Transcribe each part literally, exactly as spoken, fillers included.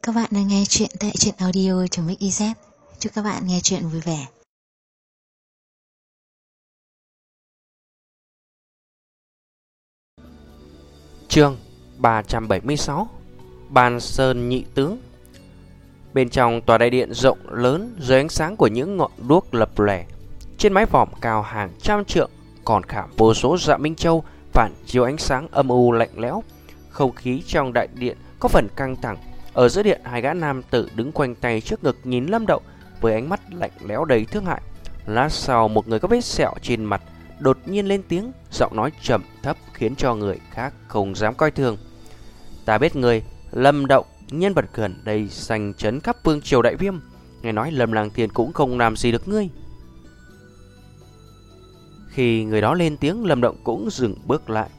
Các bạn đang nghe chuyện tại truyện audio.mixyz. Chúc các bạn nghe chuyện vui vẻ. Chương ba trăm bảy mươi sáu. Ban Sơn Nhị Tướng. Bên trong tòa đại điện rộng lớn, dưới ánh sáng của những ngọn đuốc lập lòe, trên mái vòm cao hàng trăm trượng còn khảm vô số dạ minh châu phản chiếu ánh sáng âm u lạnh lẽo. Không khí trong đại điện có phần căng thẳng. Ở giữa điện, hai gã nam tử đứng quanh tay trước ngực nhìn Lâm Đậu với ánh mắt lạnh lẽo đầy thương hại. Lát sau, một người có vết sẹo trên mặt đột nhiên lên tiếng, giọng nói trầm thấp khiến cho người khác không dám coi thường. Ta biết người, Lâm Đậu, nhân vật gần đây danh chấn khắp vương triều Đại Viêm. Nghe nói Lâm Lang Thiên cũng không làm gì được ngươi. Khi người đó lên tiếng, Lâm Động cũng dừng bước lại.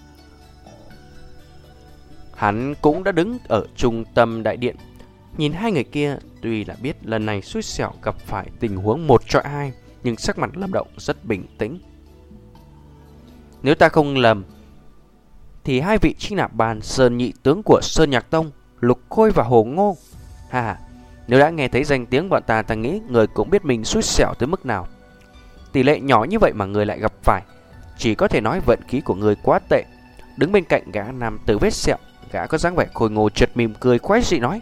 Hắn cũng đã đứng ở trung tâm đại điện, nhìn hai người kia. Tuy là biết lần này xui xẻo gặp phải tình huống một chọi hai, nhưng sắc mặt Lâm Động rất bình tĩnh. Nếu ta không lầm thì hai vị chính là Ban Sơn Nhị Tướng của Sơn Nhạc Tông, Lục Khôi và Hồ Ngô. Hà, nếu đã nghe thấy danh tiếng bọn ta, ta nghĩ người cũng biết mình xui xẻo tới mức nào. Tỷ lệ nhỏ như vậy mà người lại gặp phải, chỉ có thể nói vận khí của người quá tệ. Đứng bên cạnh gã nam tử vết sẹo, gã có dáng vẻ khôi ngô chợt mỉm cười quái dị nói: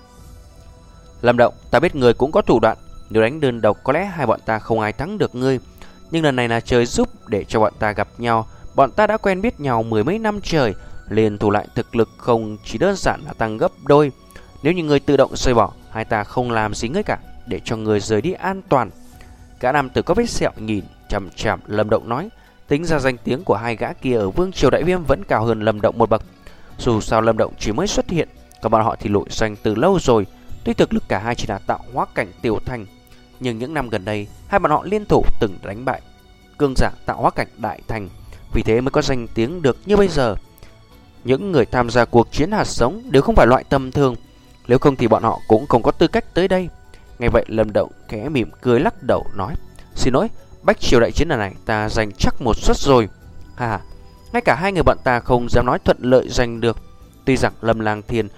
Lâm Động, ta biết người cũng có thủ đoạn. Nếu đánh đơn độc có lẽ hai bọn ta không ai thắng được ngươi, nhưng lần này là trời giúp để cho bọn ta gặp nhau. Bọn ta đã quen biết nhau mười mấy năm trời, liền thủ lại thực lực không chỉ đơn giản là tăng gấp đôi. Nếu như người tự động rời bỏ, hai ta không làm gì ngươi cả, để cho người rời đi an toàn. Gã nam tử có vết sẹo nhìn chằm chằm Lâm Động nói. Tính ra danh tiếng của hai gã kia ở vương triều Đại Viêm vẫn cao hơn Lâm Động một bậc. Dù sao Lâm Động chỉ mới xuất hiện, còn bọn họ thì nổi danh từ lâu rồi. Tuy thực lực cả hai chỉ là tạo hóa cảnh tiểu thành, nhưng những năm gần đây hai bọn họ liên thủ từng đánh bại cường giả tạo hóa cảnh đại thành, vì thế mới có danh tiếng được như bây giờ. Những người tham gia cuộc chiến hạt giống đều không phải loại tầm thường, nếu không thì bọn họ cũng không có tư cách tới đây. Nghe vậy Lâm Động khẽ mỉm cười lắc đầu nói: Xin lỗi, bách triều đại chiến lần này ta giành chắc một suất rồi. Hà, ngay cả hai người bọn ta không dám nói thuận lợi giành được. Tuy rằng Lâm Lang Thiên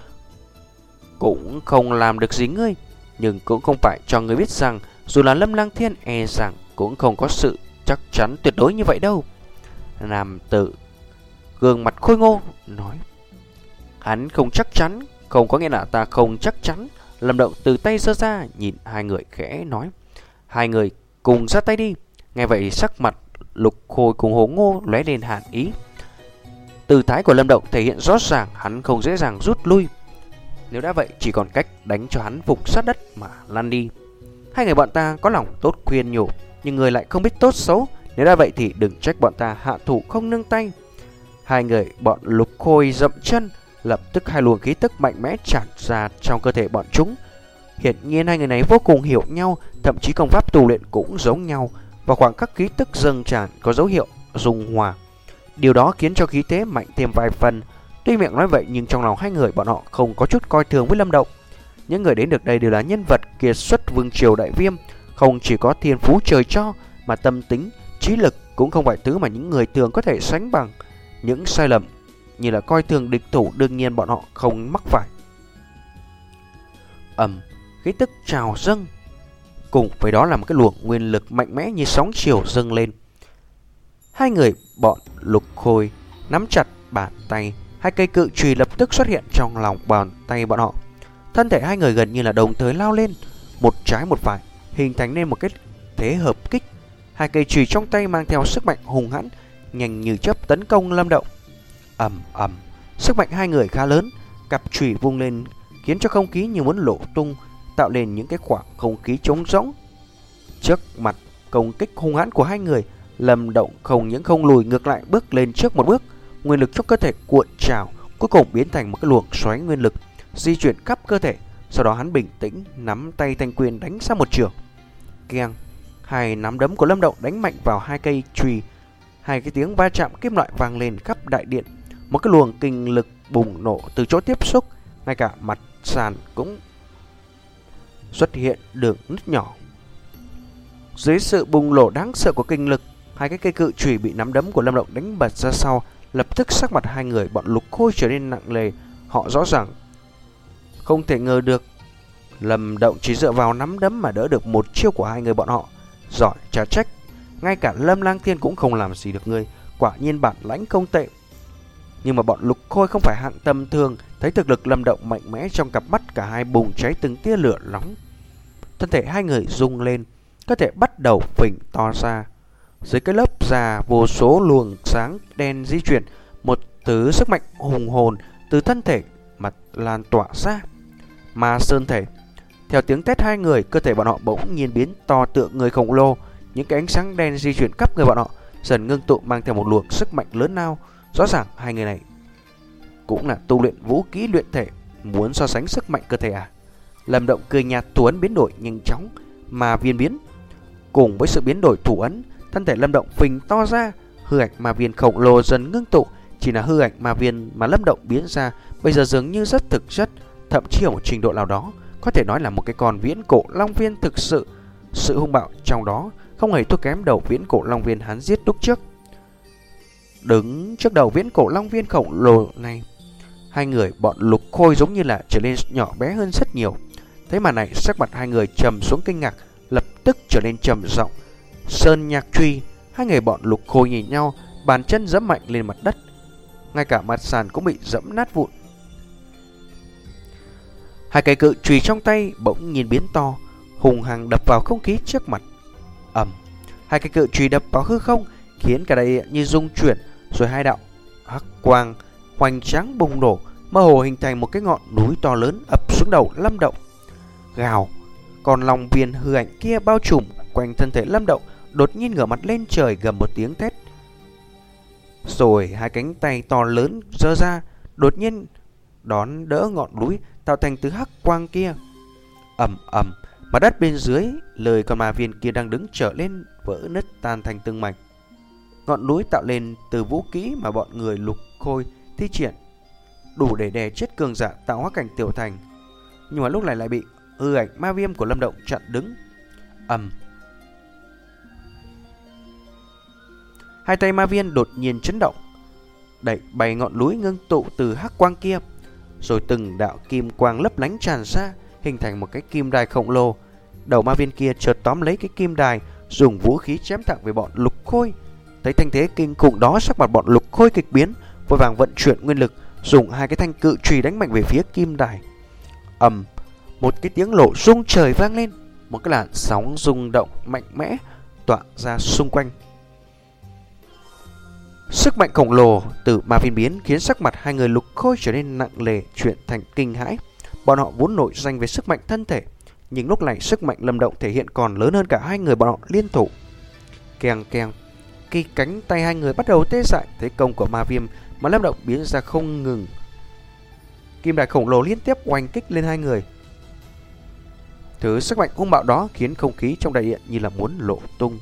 cũng không làm được gì ngươi, nhưng cũng không phải cho ngươi biết rằng dù là Lâm Lang Thiên e rằng cũng không có sự chắc chắn tuyệt đối như vậy đâu. Nam tử gương mặt khôi ngô nói: Hắn không chắc chắn không có nghĩa là ta không chắc chắn. Lâm Động từ tay giơ ra nhìn hai người khẽ nói: Hai người cùng ra tay đi. Nghe vậy sắc mặt Lục Khôi cùng Hồ Ngô lóe lên hàn ý. Tư thái của Lâm Động thể hiện rõ ràng hắn không dễ dàng rút lui. Nếu đã vậy chỉ còn cách đánh cho hắn phục sát đất mà lăn đi. Hai người bọn ta có lòng tốt khuyên nhủ, nhưng người lại không biết tốt xấu. Nếu đã vậy thì đừng trách bọn ta hạ thủ không nương tay. Hai người bọn Lục Khôi dậm chân, lập tức hai luồng khí tức mạnh mẽ tràn ra trong cơ thể bọn chúng. Hiển nhiên hai người này vô cùng hiểu nhau, thậm chí công pháp tu luyện cũng giống nhau. Và khoảng khắc khí tức dâng tràn có dấu hiệu dung hòa. Điều đó khiến cho khí thế mạnh thêm vài phần. Tuy miệng nói vậy nhưng trong lòng hai người bọn họ không có chút coi thường với Lâm Động. Những người đến được đây đều là nhân vật kiệt xuất vương triều Đại Viêm, không chỉ có thiên phú trời cho mà tâm tính, trí lực cũng không phải thứ mà những người thường có thể sánh bằng. Những sai lầm như là coi thường địch thủ đương nhiên bọn họ không mắc phải. Ầm, khí tức trào dâng, cùng với đó là một cái luồng nguyên lực mạnh mẽ như sóng chiều dâng lên. Hai người bọn Lục Khôi nắm chặt bàn tay, hai cây cự chùy lập tức xuất hiện trong lòng bàn tay bọn họ. Thân thể hai người gần như là đồng thời lao lên, một trái một phải, hình thành nên một cái thế hợp kích. Hai cây chùy trong tay mang theo sức mạnh hùng hãn, nhanh như chớp tấn công Lâm Động. Ầm ầm, sức mạnh hai người khá lớn, cặp chùy vung lên khiến cho không khí như muốn nổ tung, tạo nên những cái khoảng không khí trống rỗng. Trước mặt công kích hung hãn của hai người, Lâm Động không những không lùi, ngược lại bước lên trước một bước. Nguyên lực trong cơ thể cuộn trào, cuối cùng biến thành một cái luồng xoáy nguyên lực di chuyển khắp cơ thể. Sau đó hắn bình tĩnh nắm tay thanh quyền đánh sang một trường. Keng, hai nắm đấm của Lâm Động đánh mạnh vào hai cây chùy. Hai cái tiếng va chạm kim loại vang lên khắp đại điện. Một cái luồng kinh lực bùng nổ từ chỗ tiếp xúc, ngay cả mặt sàn cũng xuất hiện đường nứt nhỏ. Dưới sự bùng nổ đáng sợ của kinh lực, hai cái cây cự chùy bị nắm đấm của Lâm Động đánh bật ra sau. Lập tức sắc mặt hai người bọn Lục Khôi trở nên nặng nề. Họ rõ ràng Không thể ngờ được Lâm Động chỉ dựa vào nắm đấm mà đỡ được một chiêu của hai người bọn họ. Giỏi chả trách, ngay cả Lâm Lang Thiên cũng không làm gì được ngươi. Quả nhiên bản lãnh không tệ. Nhưng mà bọn Lục Khôi không phải hạng tầm thường. Thấy thực lực Lâm Động mạnh mẽ, trong cặp mắt cả hai bùng cháy từng tia lửa nóng. Thân thể hai người rung lên, cơ thể bắt đầu phình to ra. Dưới cái lớp da vô số luồng sáng đen di chuyển, một thứ sức mạnh hùng hồn từ thân thể mà lan tỏa ra. Ma sơn thể. Theo tiếng thét hai người, cơ thể bọn họ bỗng nhiên biến to tượng người khổng lồ. Những cái ánh sáng đen di chuyển khắp người bọn họ, dần ngưng tụ mang theo một luồng sức mạnh lớn lao. Rõ ràng hai người này cũng là tu luyện vũ kỹ luyện thể. Muốn so sánh sức mạnh cơ thể à? Lâm Động cười nhạt, thủ ấn biến đổi nhanh chóng, ma viên biến. Cùng với sự biến đổi thủ ấn, thân thể Lâm Động phình to ra, hư ảnh ma viên khổng lồ dần ngưng tụ. Chỉ là hư ảnh ma viên mà Lâm Động biến ra bây giờ dường như rất thực chất, thậm chí ở một trình độ nào đó có thể nói là một cái con viễn cổ long viên thực sự. Sự hung bạo trong đó không hề thua kém đầu viễn cổ long viên hắn giết lúc trước. Đứng trước đầu viễn cổ long viên khổng lồ này, hai người bọn Lục Khôi giống như là trở nên nhỏ bé hơn rất nhiều. Thế mà này, sắc mặt hai người trầm xuống kinh ngạc, lập tức trở nên trầm giọng. Sơn Nhạc Truy. Hai người bọn Lục Khôi nhìn nhau, bàn chân giẫm mạnh lên mặt đất, ngay cả mặt sàn cũng bị giẫm nát vụn. Hai cái cự chùy trong tay bỗng nhiên biến to, hùng hăng đập vào không khí trước mặt. Ầm, hai cái cự chùy đập vào hư không, khiến cả đại như rung chuyển, rồi hai đạo hắc quang hoành tráng bùng nổ, mơ hồ hình thành một cái ngọn núi to lớn ập xuống đầu Lâm Động. Gào, còn long viên hư ảnh kia bao trùm quanh thân thể Lâm Động đột nhiên ngửa mặt lên trời gầm một tiếng thét. Rồi hai cánh tay to lớn giơ ra, đột nhiên đón đỡ ngọn núi tạo thành từ hắc quang kia. Ầm ầm, mặt đất bên dưới lời con ma viên kia đang đứng trở lên vỡ nứt tan thành từng mảnh. Ngọn núi tạo lên từ vũ kỹ mà bọn người Lục Khôi thi triển, đủ để đè chết cường giả tạo hóa cảnh tiểu thành. Nhưng mà lúc này lại bị hư ảnh ma viêm của Lâm Động chặn đứng. Ầm, hai tay ma viên đột nhiên chấn động, đẩy bay ngọn núi ngưng tụ từ hắc quang kia. Rồi từng đạo kim quang lấp lánh tràn ra, hình thành một cái kim đài khổng lồ. Đầu ma viên kia chợt tóm lấy cái kim đài, dùng vũ khí chém thẳng về bọn Lục Khôi. Thấy thanh thế kinh khủng đó, sắc mặt bọn Lục Khôi kịch biến, vội vàng vận chuyển nguyên lực, dùng hai cái thanh cự chùy đánh mạnh về phía kim đài. Ầm, một cái tiếng nổ rung trời vang lên, một cái làn sóng rung động mạnh mẽ tỏa ra xung quanh. Sức mạnh khổng lồ từ ma viên biến khiến sắc mặt hai người Lục Khôi trở nên nặng nề, chuyển thành kinh hãi. Bọn họ vốn nổi danh về sức mạnh thân thể, nhưng lúc này sức mạnh Lâm Động thể hiện còn lớn hơn cả hai người bọn họ liên thủ. Keng keng, khi cánh tay hai người bắt đầu tê dại, thế công của ma viêm mà Lâm Động biến ra không ngừng. Kim đài khổng lồ liên tiếp oanh kích lên hai người. Thứ sức mạnh hung bạo đó khiến không khí trong đại điện như là muốn lộ tung.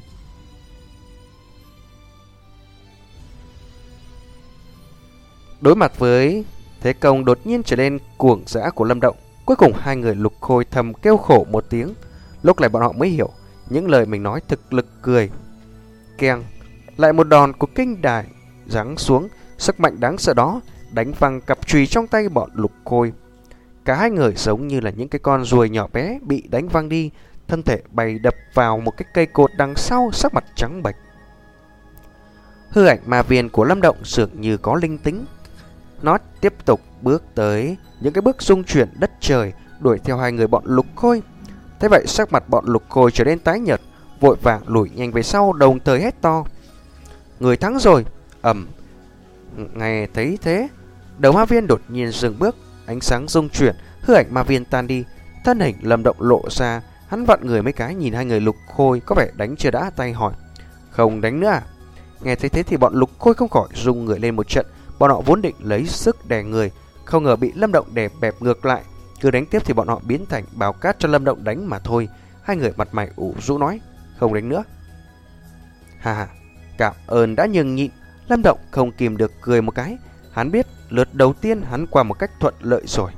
Đối mặt với thế công đột nhiên trở nên cuồng dã của Lâm Động, cuối cùng hai người Lục Khôi thầm kêu khổ một tiếng. Lúc này bọn họ mới hiểu những lời mình nói thực lực cười. Keng, lại một đòn của kinh đài giáng xuống, sức mạnh đáng sợ đó đánh văng cặp chùy trong tay bọn Lục Khôi. Cả hai người giống như là những cái con ruồi nhỏ bé bị đánh văng đi, thân thể bay đập vào một cái cây cột đằng sau, sắc mặt trắng bệch. Hư ảnh ma viên của Lâm Động dường như có linh tính, nó tiếp tục bước tới những cái bước rung chuyển đất trời, đuổi theo hai người bọn Lục Khôi. Thế vậy sắc mặt bọn Lục Khôi trở nên tái nhợt, vội vàng lùi nhanh về sau, đồng thời hét to: người thắng rồi! Ầm, nghe thấy thế, đầu ma viên đột nhiên dừng bước, ánh sáng rung chuyển, hư ảnh ma viên tan đi, thân hình Lâm Động lộ ra. Hắn vặn người mấy cái nhìn hai người Lục Khôi có vẻ đánh chưa đã tay, hỏi: không đánh nữa à? Nghe thấy thế thì bọn Lục Khôi không khỏi rung người lên một trận. Bọn họ vốn định lấy sức đè người, không ngờ bị Lâm Động đè bẹp ngược lại. Cứ đánh tiếp thì bọn họ biến thành bào cát cho Lâm Động đánh mà thôi. Hai người mặt mày ủ rũ nói: không đánh nữa. Hà hà, cảm ơn đã nhường nhịn. Lâm Động không kìm được cười một cái. Hắn biết lượt đầu tiên hắn qua một cách thuận lợi rồi.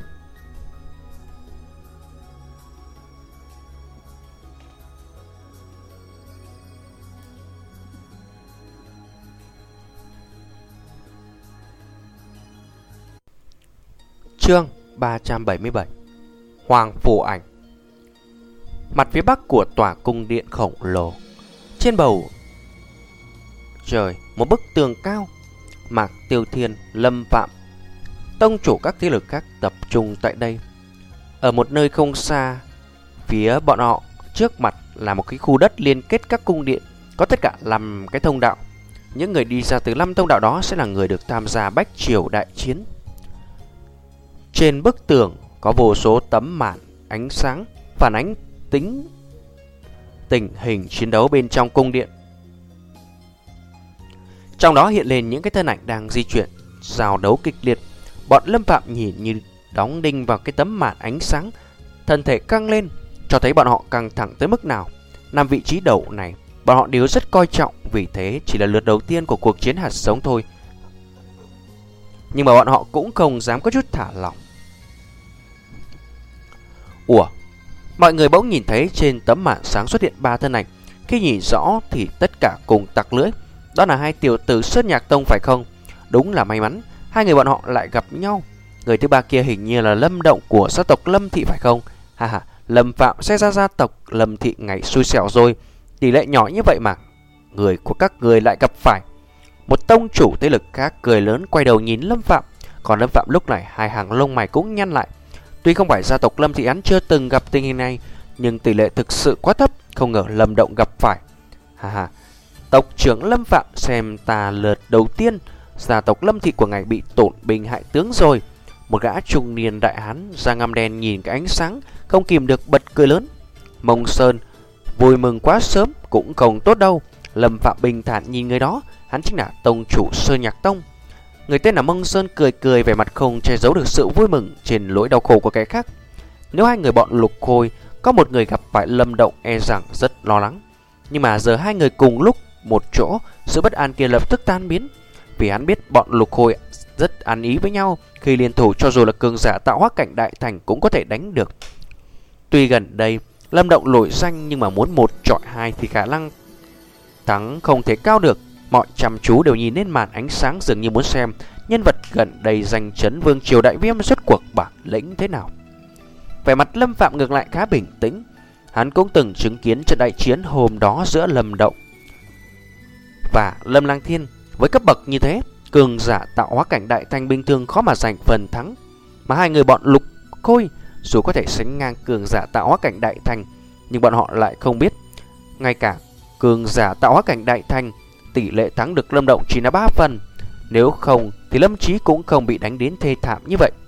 Chương ba trăm bảy mươi bảy. Hoàng Phù Ảnh. Mặt phía bắc của tòa cung điện khổng lồ, trên bầu trời một bức tường cao, Mạc Tiêu Thiên, Lâm Phạm, tông chủ các thế lực khác tập trung tại đây. Ở một nơi không xa phía bọn họ, trước mặt là một cái khu đất liên kết các cung điện, có tất cả năm cái thông đạo. Những người đi ra từ năm thông đạo đó sẽ là người được tham gia bách triều đại chiến. Trên bức tường có vô số tấm màn ánh sáng phản ánh tính tình hình chiến đấu bên trong cung điện. Trong đó hiện lên những cái thân ảnh đang di chuyển, giao đấu kịch liệt. Bọn Lâm Phạm nhìn như đóng đinh vào cái tấm màn ánh sáng, thân thể căng lên, cho thấy bọn họ căng thẳng tới mức nào. Năm vị trí đầu này bọn họ đều rất coi trọng, vì thế chỉ là lượt đầu tiên của cuộc chiến hạt giống thôi. Nhưng mà bọn họ cũng không dám có chút thả lỏng. Ủa, mọi người bỗng nhìn thấy trên tấm màn sáng xuất hiện ba thân ảnh. Khi nhìn rõ thì tất cả cùng tặc lưỡi. Đó là hai tiểu tử Sơn Nhạc Tông phải không? Đúng là may mắn, hai người bọn họ lại gặp nhau. Người thứ ba kia hình như là Lâm Động của gia tộc Lâm Thị phải không? Ha ha, Lâm Phạm sẽ ra gia tộc Lâm Thị ngày xui xẻo rồi. Tỷ lệ nhỏ như vậy mà người của các người lại gặp phải. Một tông chủ thế lực khác cười lớn quay đầu nhìn Lâm Phạm. Còn Lâm Phạm lúc này hai hàng lông mày cũng nhăn lại. Tuy không phải gia tộc Lâm Thị hắn chưa từng gặp tình hình này, nhưng tỷ lệ thực sự quá thấp, không ngờ Lâm Động gặp phải. Ha ha, tộc trưởng Lâm Phạm xem ta lượt đầu tiên gia tộc Lâm Thị của ngài bị tổn binh hại tướng rồi. Một gã trung niên đại hán da ngăm đen nhìn cái ánh sáng không kìm được bật cười lớn. Mông Sơn vui mừng quá sớm cũng không tốt đâu. Lâm Phạm bình thản nhìn người đó, hắn chính là tông chủ Sơn Nhạc Tông. Người tên là Mông Sơn cười cười, vẻ mặt không che giấu được sự vui mừng trên nỗi đau khổ của kẻ khác. Nếu hai người bọn Lục Khôi có một người gặp phải Lâm Động e rằng rất lo lắng. Nhưng mà giờ hai người cùng lúc một chỗ, sự bất an kia lập tức tan biến. Vì hắn biết bọn Lục Khôi rất ăn ý với nhau, khi liên thủ cho dù là cường giả tạo hóa cảnh đại thành cũng có thể đánh được. Tuy gần đây Lâm Động nổi danh, nhưng mà muốn một chọi hai thì khả năng thắng không thể cao được. Mọi chăm chú đều nhìn lên màn ánh sáng, dường như muốn xem nhân vật gần đây danh chấn vương triều đại viêm rốt cuộc bản lĩnh thế nào. Vẻ mặt Lâm Phạm ngược lại khá bình tĩnh. Hắn cũng từng chứng kiến trận đại chiến hôm đó giữa Lâm Động và Lâm Lang Thiên. Với cấp bậc như thế, cường giả tạo hóa cảnh đại thành bình thường khó mà giành phần thắng. Mà hai người bọn Lục Khôi dù có thể sánh ngang cường giả tạo hóa cảnh đại thành, nhưng bọn họ lại không biết, ngay cả cường giả tạo hóa cảnh đại thành, tỷ lệ thắng được Lâm Động chỉ là ba phần. Nếu không thì Lâm Chí cũng không bị đánh đến thê thảm như vậy.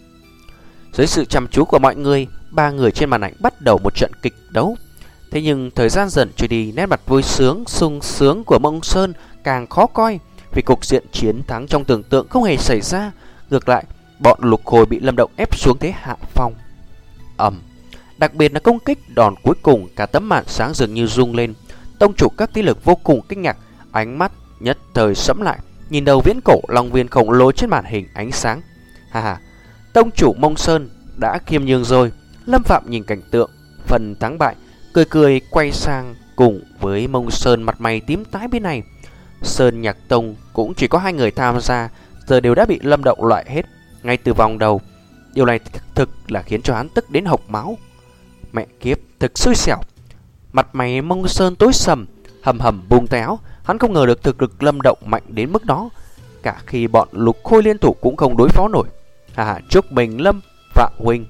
Dưới sự chăm chú của mọi người, ba người trên màn ảnh bắt đầu một trận kịch đấu. Thế nhưng thời gian dần trôi đi, nét mặt vui sướng, sung sướng của Mông Sơn càng khó coi, vì cục diện chiến thắng trong tưởng tượng không hề xảy ra. Ngược lại, bọn Lục Khôi bị Lâm Động ép xuống thế hạ phong. Ầm, đặc biệt là công kích đòn cuối cùng, cả tấm màn sáng dường như rung lên. Tông chủ các thế lực vô cùng kinh ngạc, ánh mắt nhất thời sẫm lại, nhìn đầu viễn cổ long viên khổng lồ trên màn hình ánh sáng. Ha ha, tông chủ Mông Sơn đã khiêm nhường rồi. Lâm Phạm nhìn cảnh tượng phần thắng bại, cười cười quay sang cùng với Mông Sơn, mặt mày tím tái bên này. Sơn Nhạc Tông cũng chỉ có hai người tham gia, giờ đều đã bị Lâm Động loại hết ngay từ vòng đầu. Điều này thực là khiến cho hắn tức đến hộc máu. Mẹ kiếp, thực xui xẻo. Mặt mày Mông Sơn tối sầm, hầm hầm bung tay áo. Hắn không ngờ được thực lực Lâm Động mạnh đến mức đó. Cả khi bọn Lục Khôi liên thủ cũng không đối phó nổi. Hà hà, chúc mừng Lâm Phạm huynh.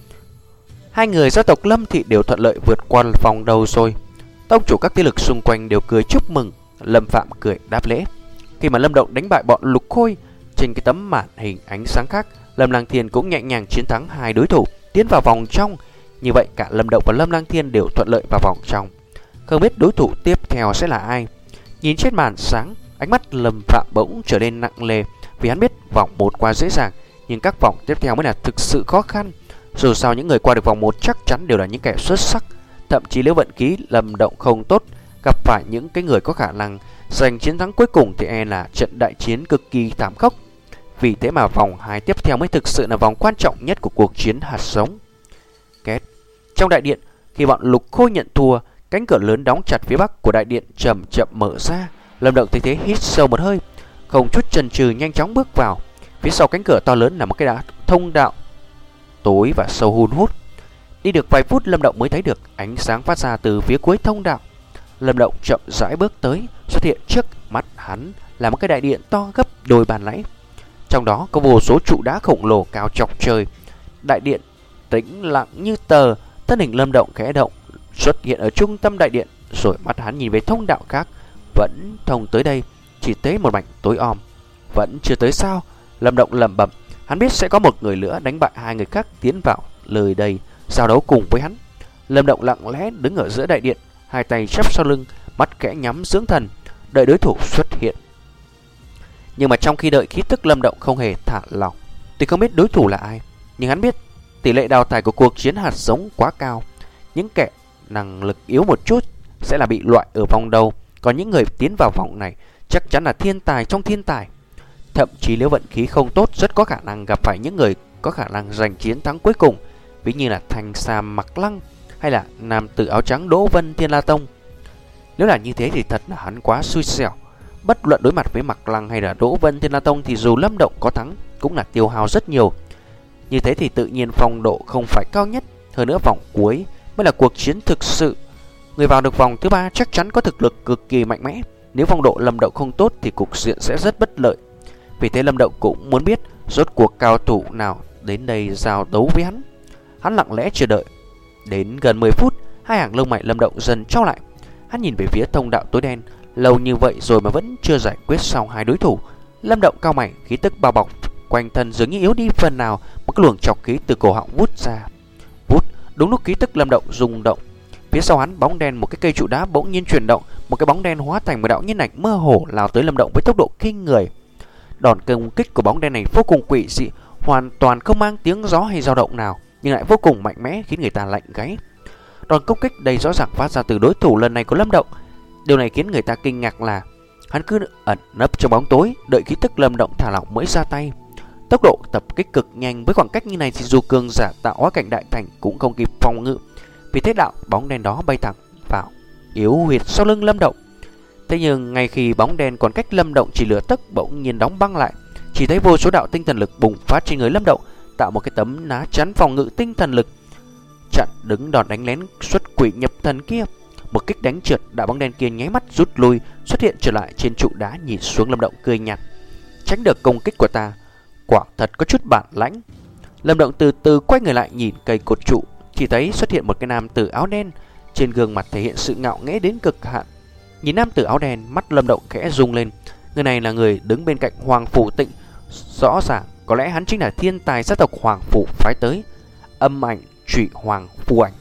Hai người gia tộc Lâm Thị đều thuận lợi vượt qua vòng đầu rồi. Tông chủ các thế lực xung quanh đều cười chúc mừng. Lâm Phạm cười đáp lễ. Khi mà Lâm Động đánh bại bọn Lục Khôi, trên cái tấm màn hình ánh sáng khác, Lâm Lang Thiên cũng nhẹ nhàng chiến thắng hai đối thủ, tiến vào vòng trong. Như vậy cả Lâm Động và Lâm Lang Thiên đều thuận lợi vào vòng trong. Không biết đối thủ tiếp theo sẽ là ai. Nhìn trên màn sáng, ánh mắt Lâm Phạm bỗng trở nên nặng nề, vì hắn biết vòng một qua dễ dàng, nhưng các vòng tiếp theo mới là thực sự khó khăn. Dù sao những người qua được vòng một chắc chắn đều là những kẻ xuất sắc. Thậm chí nếu vận khí Lâm Động không tốt, gặp phải những cái người có khả năng giành chiến thắng cuối cùng thì e là trận đại chiến cực kỳ thảm khốc. Vì thế mà vòng hai tiếp theo mới thực sự là vòng quan trọng nhất của cuộc chiến hạt giống. Két. Trong đại điện, khi bọn Lục Khôi nhận thua, cánh cửa lớn đóng chặt phía bắc của đại điện chậm chậm mở ra. Lâm Động thấy thế hít sâu một hơi, không chút chần chừ nhanh chóng bước vào. Phía sau cánh cửa to lớn là một cái đá thông đạo tối và sâu hun hút. Đi được vài phút, Lâm Động mới thấy được ánh sáng phát ra từ phía cuối thông đạo. Lâm Động chậm rãi bước tới, xuất hiện trước mắt hắn là một cái đại điện to gấp đôi bàn nãy. Trong đó có vô số trụ đá khổng lồ cao chọc trời. Đại điện tĩnh lặng như tờ. Thân hình Lâm Động khẽ động, xuất hiện ở trung tâm đại điện, rồi mắt hắn nhìn về thông đạo khác, vẫn thông tới đây, chỉ thấy một mảnh tối om. Vẫn chưa tới sao? Lâm Động lẩm bẩm. Hắn biết sẽ có một người nữa đánh bại hai người khác tiến vào lời đây giao đấu cùng với hắn. Lâm Động lặng lẽ đứng ở giữa đại điện, hai tay chắp sau lưng, mắt khẽ nhắm dưỡng thần, đợi đối thủ xuất hiện. Nhưng mà trong khi đợi, khí tức Lâm Động không hề thả lỏng. Tuy không biết đối thủ là ai, nhưng hắn biết tỷ lệ đào thải của cuộc chiến hạt giống quá cao. Những kẻ năng lực yếu một chút sẽ là bị loại ở vòng đầu, còn những người tiến vào vòng này chắc chắn là thiên tài trong thiên tài. Thậm chí nếu vận khí không tốt, rất có khả năng gặp phải những người có khả năng giành chiến thắng cuối cùng, ví như là Thanh Sam Mặc Lăng hay là nam tử áo trắng Đỗ Vân Thiên La Tông. Nếu là như thế thì thật là hắn quá xui xẻo. Bất luận đối mặt với Mặc Lăng hay là Đỗ Vân Thiên La Tông thì dù Lâm Động có thắng cũng là tiêu hao rất nhiều. Như thế thì tự nhiên phong độ không phải cao nhất. Hơn nữa vòng cuối mới là cuộc chiến thực sự. Người vào được vòng thứ ba chắc chắn có thực lực cực kỳ mạnh mẽ. Nếu phong độ Lâm Động không tốt thì cục diện sẽ rất bất lợi. Vì thế Lâm Động cũng muốn biết rốt cuộc cao thủ nào đến đây giao đấu với hắn. Hắn lặng lẽ chờ đợi. Đến gần mười phút, hai hàng lông mày Lâm Động dần trao lại. Hắn nhìn về phía thông đạo tối đen. Lâu như vậy rồi mà vẫn chưa giải quyết xong hai đối thủ. Lâm Động cau mày, khí tức bao bọc quanh thân dường như yếu đi phần nào. Một cái luồng trọc khí từ cổ họng vút ra. Vút, đúng lúc khí tức Lâm Động rung động, phía sau hắn bóng đen một cái cây trụ đá bỗng nhiên chuyển động, một cái bóng đen hóa thành một đạo nhân ảnh mơ hồ lao tới Lâm Động với tốc độ kinh người. Đòn công kích của bóng đen này vô cùng quỷ dị, hoàn toàn không mang tiếng gió hay dao động nào, nhưng lại vô cùng mạnh mẽ khiến người ta lạnh gáy. Đòn công kích đây rõ ràng phát ra từ đối thủ lần này của Lâm Động. Điều này khiến người ta kinh ngạc là hắn cứ ẩn nấp trong bóng tối, đợi khí tức Lâm Động thả lỏng mới ra tay. Tốc độ tập kích cực nhanh, với khoảng cách như này thì dù cường giả tạo hóa cảnh đại thành cũng không kịp phòng ngự. Vì thế đạo bóng đen đó bay thẳng vào yếu huyệt sau lưng Lâm Động. Thế nhưng ngay khi bóng đen còn cách Lâm Động chỉ lửa tấc, bỗng nhiên đóng băng lại. Chỉ thấy vô số đạo tinh thần lực bùng phát trên người Lâm Động, tạo một cái tấm lá chắn phòng ngự tinh thần lực, chặn đứng đòn đánh lén xuất quỷ nhập thần kia. Một kích đánh trượt, đạo bóng đen kia nháy mắt rút lui, xuất hiện trở lại trên trụ đá, nhìn xuống Lâm Động cười nhạt. Tránh được công kích của ta, quả thật có chút bản lãnh. Lâm Động từ từ quay người lại nhìn cây cột trụ, chỉ thấy xuất hiện một cái nam tử áo đen, trên gương mặt thể hiện sự ngạo nghễ đến cực hạn. Nhìn nam tử áo đen, mắt Lâm Động khẽ rung lên. Người này là người đứng bên cạnh Hoàng Phủ Tịnh. Rõ ràng có lẽ hắn chính là thiên tài gia tộc Hoàng Phủ phái tới, Âm Ảnh Trụy Hoàng Phù Ảnh.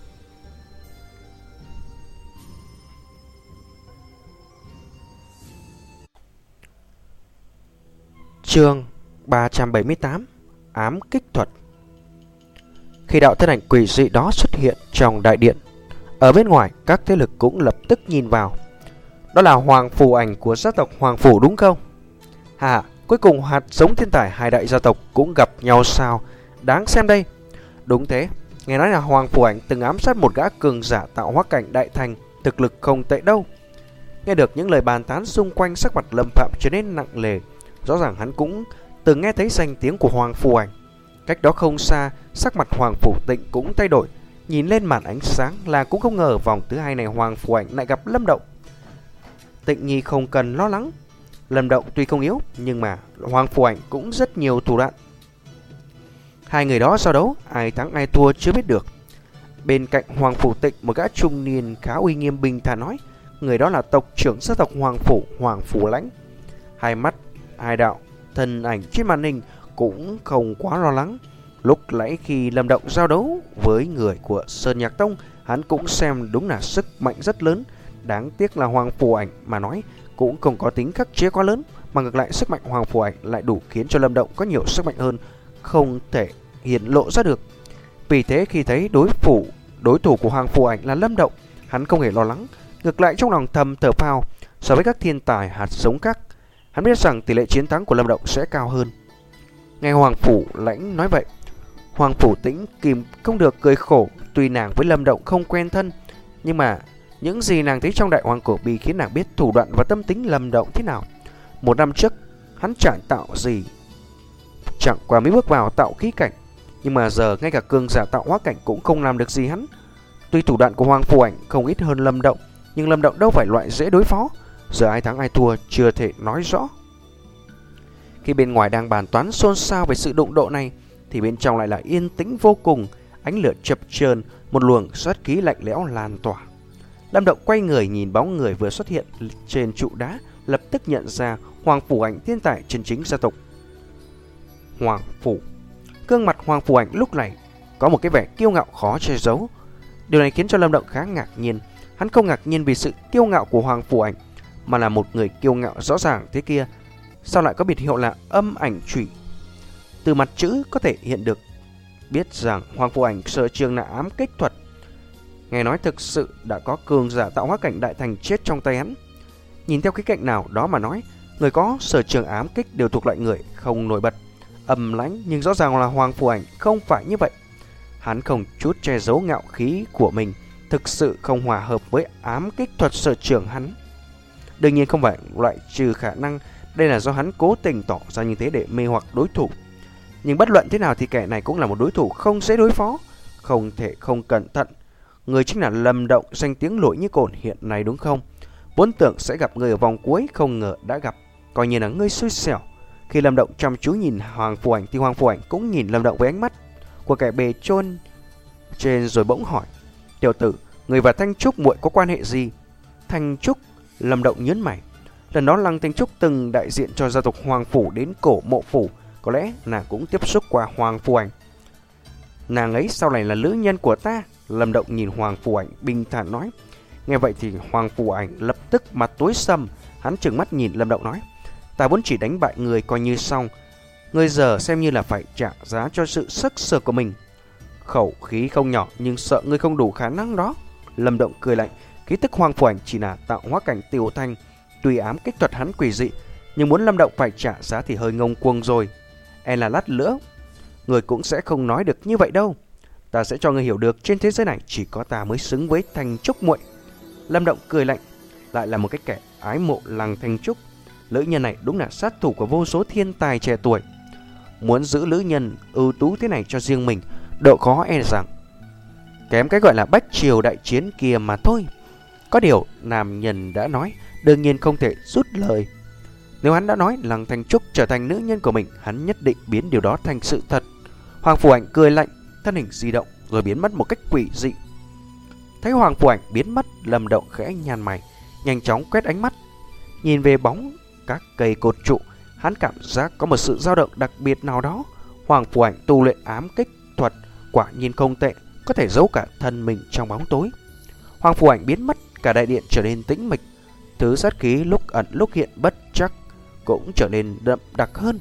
Chương ba trăm bảy mươi tám, Ám Kích Thuật. Khi đạo thân ảnh quỷ dị đó xuất hiện trong đại điện, ở bên ngoài các thế lực cũng lập tức nhìn vào. Đó là Hoàng Phù Ảnh của gia tộc Hoàng Phủ đúng không? Hà, cuối cùng hạt giống thiên tài hai đại gia tộc cũng gặp nhau sao? Đáng xem đây. Đúng thế, nghe nói là Hoàng Phù Ảnh từng ám sát một gã cường giả tạo hóa cảnh đại thành, thực lực không tệ đâu. Nghe được những lời bàn tán xung quanh, sắc mặt Lâm Phạm trở nên nặng nề. Rõ ràng hắn cũng từng nghe thấy danh tiếng của Hoàng Phù Ảnh. Cách đó không xa, sắc mặt Hoàng Phủ Tịnh cũng thay đổi. Nhìn lên màn ánh sáng là cũng không ngờ vòng thứ hai này Hoàng Phù Ảnh lại gặp Lâm Động. Tịnh Nhi không cần lo lắng. Lâm Động tuy không yếu, nhưng mà Hoàng Phù Ảnh cũng rất nhiều thủ đoạn. Hai người đó giao đấu, ai thắng ai thua chưa biết được. Bên cạnh Hoàng Phủ Tịnh, một gã trung niên khá uy nghiêm bình thản nói, người đó là tộc trưởng gia tộc Hoàng Phủ, Hoàng Phủ Lãnh. Hai mắt, hai đạo, thân ảnh trên màn hình cũng không quá lo lắng. Lúc nãy khi Lâm Động giao đấu với người của Sơn Nhạc Tông, hắn cũng xem đúng là sức mạnh rất lớn. Đáng tiếc là Hoàng Phù Ảnh mà nói cũng không có tính khắc chế quá lớn, mà ngược lại sức mạnh Hoàng Phù Ảnh lại đủ khiến cho Lâm Động có nhiều sức mạnh hơn, không thể hiện lộ ra được. Vì thế khi thấy đối phủ đối thủ của Hoàng Phù Ảnh là Lâm Động, hắn không hề lo lắng, ngược lại trong lòng thầm thở phào. So với các thiên tài hạt giống khác, hắn biết rằng tỷ lệ chiến thắng của Lâm Động sẽ cao hơn. Nghe Hoàng Phủ Lãnh nói vậy, Hoàng Phủ Tĩnh kìm không được cười khổ. Tuy nàng với Lâm Động không quen thân, nhưng mà những gì nàng thấy trong Đại Hoàng Cổ Bi khiến nàng biết thủ đoạn và tâm tính Lâm Động thế nào. Một năm trước hắn chẳng tạo gì, chẳng qua mới bước vào tạo khí cảnh, Nhưng mà giờ ngay cả cường giả tạo hóa cảnh cũng không làm được gì hắn. Tuy thủ đoạn của Hoàng Phù Ảnh không ít hơn Lâm Động, nhưng Lâm Động đâu phải loại dễ đối phó. Giờ ai thắng ai thua chưa thể nói rõ. Khi bên ngoài đang bàn toán xôn xao về sự đụng độ này, thì bên trong lại là yên tĩnh vô cùng. Ánh lửa chập chờn, một luồng sát khí lạnh lẽo lan tỏa. Lâm Động quay người nhìn bóng người vừa xuất hiện trên trụ đá, lập tức nhận ra Hoàng Phù Ảnh, thiên tài chân chính gia tộc Hoàng Phủ. Gương mặt Hoàng Phù Ảnh lúc này có một cái vẻ kiêu ngạo khó che giấu. Điều này khiến cho Lâm Động khá ngạc nhiên. Hắn không ngạc nhiên vì sự kiêu ngạo của Hoàng Phù Ảnh, mà là một người kiêu ngạo rõ ràng thế kia sao lại có biệt hiệu là âm ảnh chủy. Từ mặt chữ có thể hiện được biết rằng Hoàng Phù Ảnh sở trường là ám kích thuật. Nghe nói thực sự đã có cường giả tạo hóa cảnh đại thành chết trong tay hắn. Nhìn theo cái cạnh nào đó mà nói, người có sở trường ám kích đều thuộc loại người không nổi bật, âm lãnh, nhưng rõ ràng là Hoàng Phù Ảnh không phải như vậy. Hắn không chút che giấu ngạo khí của mình, thực sự không hòa hợp với ám kích thuật sở trường hắn. Đương nhiên không phải loại trừ khả năng đây là do hắn cố tình tỏ ra như thế để mê hoặc đối thủ. Nhưng bất luận thế nào thì kẻ này cũng là một đối thủ không dễ đối phó, không thể không cẩn thận. Người chính là Lâm Động, danh tiếng nổi như cồn hiện nay đúng không? Vốn tưởng sẽ gặp người ở vòng cuối, không ngờ đã gặp, coi như là ngươi xui xẻo. Khi Lâm Động chăm chú nhìn Hoàng Phù Ảnh thì Hoàng Phù Ảnh cũng nhìn Lâm Động với ánh mắt của kẻ bề chôn trên, rồi bỗng hỏi: "Tiểu tử, người và Thanh Trúc muội có quan hệ gì?" Thanh Trúc? Lâm Động nhớn mày. Lần đó Lăng Thanh Trúc từng đại diện cho gia tộc Hoàng Phủ đến cổ mộ phủ, có lẽ nàng cũng tiếp xúc qua Hoàng Phù Ảnh. Nàng ấy sau này là nữ nhân của ta. Lâm Động nhìn Hoàng Phù Ảnh bình thản nói. Nghe vậy thì Hoàng Phù Ảnh lập tức mặt tối sầm. Hắn trừng mắt nhìn Lâm Động nói: "Ta vốn chỉ đánh bại người coi như xong, ngươi giờ xem như là phải trả giá cho sự sắc sỡ của mình." Khẩu khí không nhỏ, nhưng sợ ngươi không đủ khả năng đó. Lâm Động cười lạnh. Khí tức Hoàng Phù Ảnh chỉ là tạo hóa cảnh tiểu thành, tuy ám kích thuật hắn quỷ dị, nhưng muốn Lâm Động phải trả giá thì hơi ngông cuồng rồi. E là lát nữa người cũng sẽ không nói được như vậy đâu. Ta sẽ cho ngươi hiểu được trên thế giới này chỉ có ta mới xứng với Thanh Trúc muội. Lâm Động cười lạnh. Lại là một cái kẻ ái mộ Lăng Thanh Trúc. Nữ nhân này đúng là sát thủ của vô số thiên tài trẻ tuổi. Muốn giữ nữ nhân ưu tú thế này cho riêng mình, độ khó e rằng kém cái gọi là bách triều đại chiến kia mà thôi. Có điều nam nhân đã nói, đương nhiên không thể rút lời. Nếu hắn đã nói Lăng Thanh Trúc trở thành nữ nhân của mình, hắn nhất định biến điều đó thành sự thật. Hoàng Phù Ảnh cười lạnh, thân hình di động rồi biến mất một cách quỷ dị. Thấy Hoàng Phù Ảnh biến mất, Lâm Động khẽ nhăn mày, nhanh chóng quét ánh mắt nhìn về bóng các cây cột trụ. Hắn cảm giác có một sự dao động đặc biệt nào đó. Hoàng Phù Ảnh tu luyện ám kích thuật quả nhiên không tệ, có thể giấu cả thân mình trong bóng tối. Hoàng Phù Ảnh biến mất, cả đại điện trở nên tĩnh mịch. Thứ sát khí lúc ẩn lúc hiện bất chắc cũng trở nên đậm đặc hơn.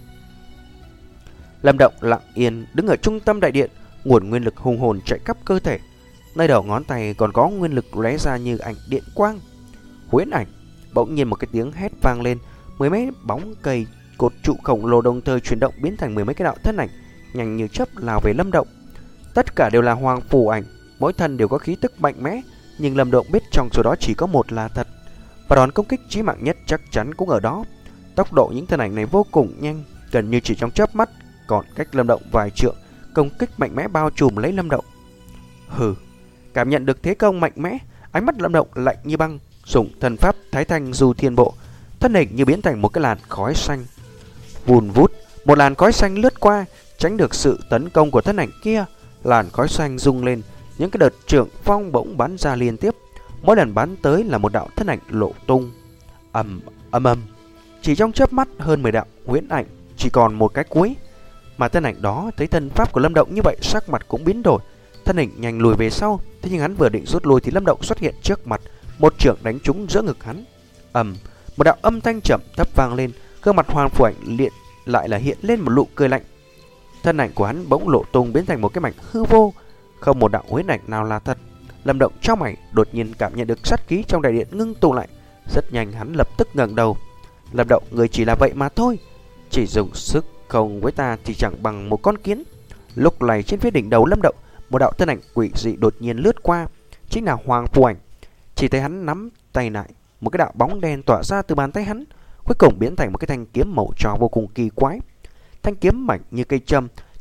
Lâm Động lặng yên đứng ở trung tâm đại điện, nguồn nguyên lực hùng hồn chạy khắp cơ thể. Nơi đầu ngón tay còn có nguyên lực lóe ra như ảnh điện quang. Huyễn ảnh. Bỗng nhiên một cái tiếng hét vang lên, mười mấy bóng cây cột trụ khổng lồ đồng thời chuyển động biến thành mười mấy cái đạo thân ảnh nhanh như chớp lao về Lâm Động. Tất cả đều là Hoàng Phù Ảnh, mỗi thân đều có khí tức mạnh mẽ, nhưng Lâm Động biết trong số đó chỉ có một là thật, và đòn công kích chí mạng nhất chắc chắn cũng ở đó. Tốc độ những thân ảnh này vô cùng nhanh, gần như chỉ trong chớp mắt, còn cách Lâm Động vài trượng, công kích mạnh mẽ bao trùm lấy Lâm Động. Hừ, cảm nhận được thế công mạnh mẽ, ánh mắt Lâm Động lạnh như băng, dùng thần pháp Thái Thanh Du Thiên Bộ, thân hình như biến thành một cái làn khói xanh. Vùn vút, một làn khói xanh lướt qua, tránh được sự tấn công của thân ảnh kia. Làn khói xanh rung lên, những cái đợt trưởng phong bỗng bắn ra liên tiếp, mỗi lần bắn tới là một đạo thân ảnh lộ tung. Ầm ầm ầm, chỉ trong chớp mắt hơn mười đạo huyễn ảnh, chỉ còn một cái cuối. Mà thân ảnh đó thấy thân pháp của Lâm Động như vậy, sắc mặt cũng biến đổi, thân hình nhanh lùi về sau. Thế nhưng hắn vừa định rút lui thì Lâm Động xuất hiện trước mặt, một chưởng đánh trúng giữa ngực hắn. Ầm, một đạo âm thanh trầm thấp vang lên, gương mặt Hoàng Phù Ảnh liệt lại là hiện lên một nụ cười lạnh. Thân ảnh của hắn bỗng lộ tung biến thành một cái mảnh hư vô, không một đạo huyễn ảnh nào là thật. Lâm Động trong mày đột nhiên cảm nhận được sát khí trong đại điện ngưng tụ lại, rất nhanh hắn lập tức ngẩng đầu. Lâm Động, người chỉ là vậy mà thôi, chỉ dùng sức không với ta thì chẳng bằng một con kiến. Lúc này trên phía đỉnh đầu Lâm Động, một đạo thân ảnh quỷ dị đột nhiên lướt qua, chính là Hoàng Phù Ảnh. Chỉ thấy hắn nắm tay lại, một cái đạo bóng đen tỏa ra từ bàn tay hắn, cuối cùng biến thành một cái thanh kiếm màu tròn vô cùng kỳ quái. Thanh kiếm mảnh như cây châm,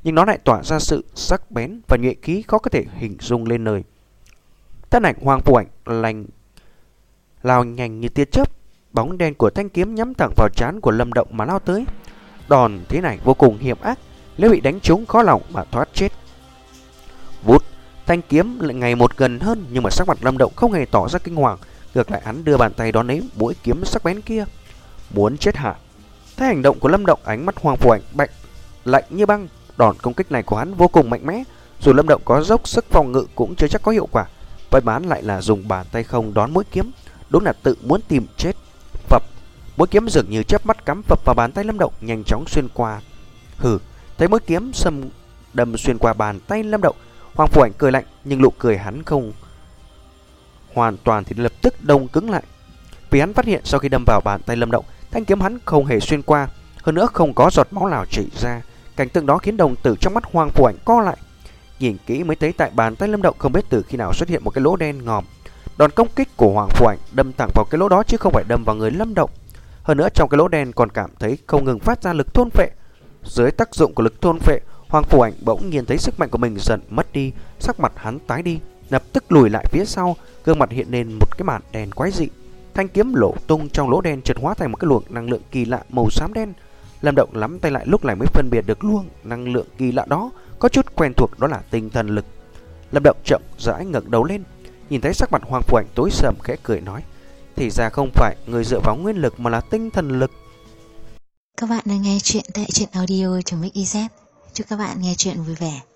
nhưng nó lại tỏa ra sự sắc bén và nhuệ khí khó có thể hình dung lên lời. Thân ảnh Hoàng Phủ Ảnh lành lao nhanh như tia chớp, bóng đen của thanh kiếm nhắm thẳng vào trán của Lâm Động mà lao tới. Đòn thế này vô cùng hiểm ác, nếu bị đánh trúng khó lòng mà thoát chết. Vút, thanh kiếm lại ngày một gần hơn, nhưng mà sắc mặt Lâm Động không hề tỏ ra kinh hoàng, ngược lại hắn đưa bàn tay đón lấy mũi kiếm sắc bén kia. Muốn chết hả? Thấy hành động của Lâm Động, ánh mắt Hoàng Phủ Ảnh bạch lạnh như băng. Đòn công kích này của hắn vô cùng mạnh mẽ, dù Lâm Động có dốc sức phòng ngự cũng chưa chắc có hiệu quả. Vậy mà hắn lại là dùng bàn tay không đón mũi kiếm, đúng là tự muốn tìm chết. Phập, mũi kiếm dường như chớp mắt cắm phập vào bàn tay Lâm Động, nhanh chóng xuyên qua. Hừ, thấy mũi kiếm xâm đâm xuyên qua bàn tay Lâm Động, Hoàng Phủ Ảnh cười lạnh, nhưng nụ cười hắn không hoàn toàn thì lập tức đông cứng lại. Vì hắn phát hiện sau khi đâm vào bàn tay Lâm Động, thanh kiếm hắn không hề xuyên qua, hơn nữa không có giọt máu nào chảy ra. Cảnh tượng đó khiến đồng tử trong mắt Hoàng Phủ Ảnh co lại. Nhìn kỹ mới thấy tại bàn tay Lâm Động không biết từ khi nào xuất hiện một cái lỗ đen ngòm. Đòn công kích của Hoàng Phủ Ảnh đâm thẳng vào cái lỗ đó chứ không phải đâm vào người Lâm Động. Hơn nữa trong cái lỗ đen còn cảm thấy không ngừng phát ra lực thôn phệ. Dưới tác dụng của lực thôn phệ, Hoàng Phủ Ảnh bỗng nhiên thấy sức mạnh của mình dần mất đi, sắc mặt hắn tái đi, lập tức lùi lại phía sau, gương mặt hiện lên một cái màn đen quái dị. Thanh kiếm nổ tung trong lỗ đen chợt hóa thành một cái luồng năng lượng kỳ lạ màu xám đen. Lâm Động nắm tay lại lúc này mới phân biệt được luồng năng lượng kỳ lạ đó có chút quen thuộc, đó là tinh thần lực. Lâm Động chậm rãi ngẩng đầu lên, nhìn thấy sắc mặt Hoàng Phủ Ảnh tối sầm, khẽ cười nói: thì ra không phải người dựa vào nguyên lực mà là tinh thần lực. Các bạn đang nghe chuyện tại truyện audio.mixyz. Chúc các bạn nghe chuyện vui vẻ.